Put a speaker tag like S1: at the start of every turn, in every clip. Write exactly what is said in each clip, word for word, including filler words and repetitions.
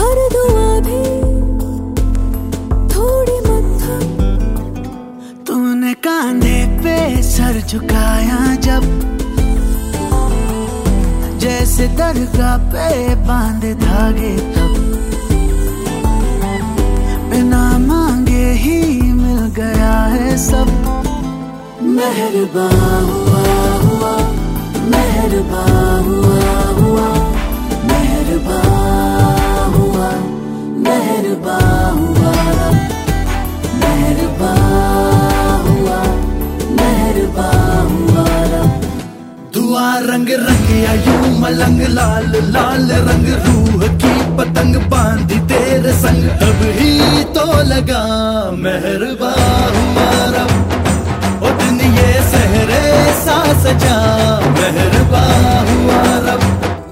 S1: हर दुआ भी थोड़ी मत्थम।
S2: तूने कांधे पे सर झुकाया जब, जैसे दरगाह पे बांधे धागे तब, बिना मांगे ही मिल गया है सब। मेहरबान हुआ हुआ, मेहरबान हुआ हुआ, मेहरबान हुआ, मेहरबान हुआ, मेहरबान हुआ, मेहरबान हुआ।
S3: दुआ रंग रंगिया यूं मलंग लाल लाल रंग, रूह की पतंग बांधी तेरे संग, अब ही तो लगा मेहरबान हुआ रब। ओ दिन ये सहरे सा सजा, मेहरबान हुआ रब।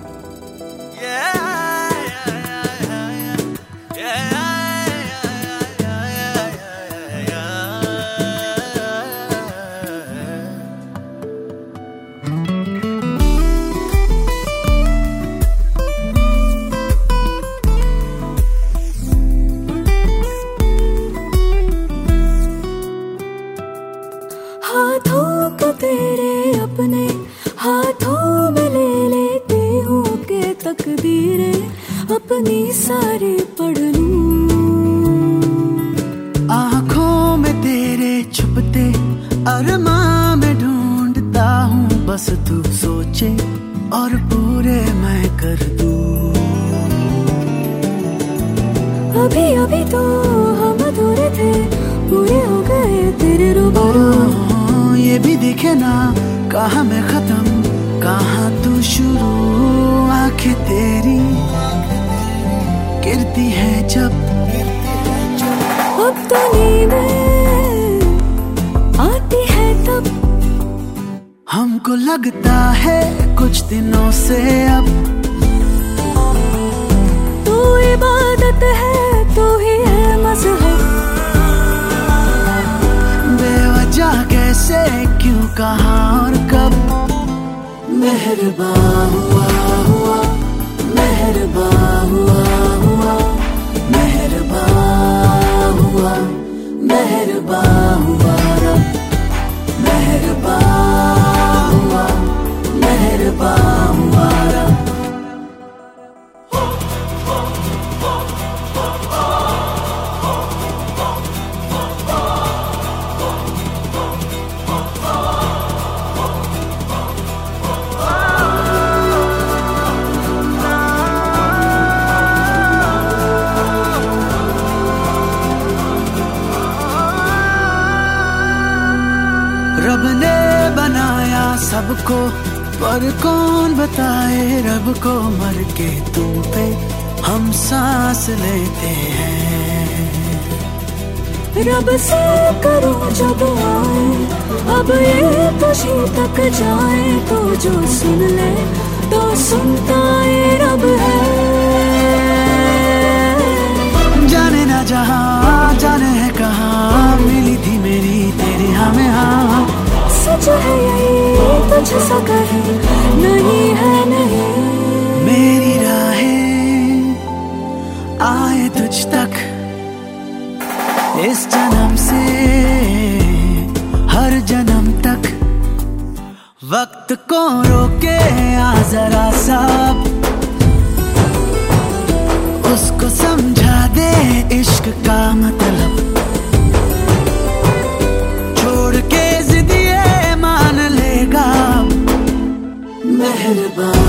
S1: हाथों को तेरे अपने हाथों में ले लेती हूँ के तकदीरें अपनी सारी पढ़ लूं।
S2: आँखों में तेरे छुपते अरमां में ढूंढता हूँ, बस तू सोचे और पूरे मैं कर दूं।
S1: अभी अभी तो हम अधूरे थे, पूरे हो गए तेरे रूबरू।
S2: ये भी दिखे ना कहाँ मैं खत्म कहाँ तू शुरू, आंखें तेरी गिरती है जब,
S1: अब तो नींदें आती है तब,
S2: हमको लगता है कुछ दिनों से अब।
S1: तू इबादत है तू ही है मज़हब,
S2: बेवजह कैसे क्यों कहाँ और कब। मेहरबान हुआ हुआ, मेहरबान हुआ हुआ, मेहरबान हुआ, मेहरबान हुआ रब, मेहरबान हुआ, मेहरबान हुआ रब। रब ने बनाया सबको, पर कौन बताए रब को, मर के तुम पे हम सांस लेते हैं।
S1: रब से करो जब आए, अब ये तुझी तक जाए, तो जो सुन ले तो सुनता ये रब है।
S2: जाने ना जहाँ जाने है कहाँ, मिली थी मेरी तेरी हमें हाँ।
S1: सच है यही तुझ सा कहीं नहीं है नहीं,
S2: मेरी राहें आए तुझ तक इस जन्म से हर जन्म तक। वक्त को रोके आ जरा सा, उसको समझा दे इश्क का मतलब, छोड़ के जिद ये मान लेगा। मेहरबान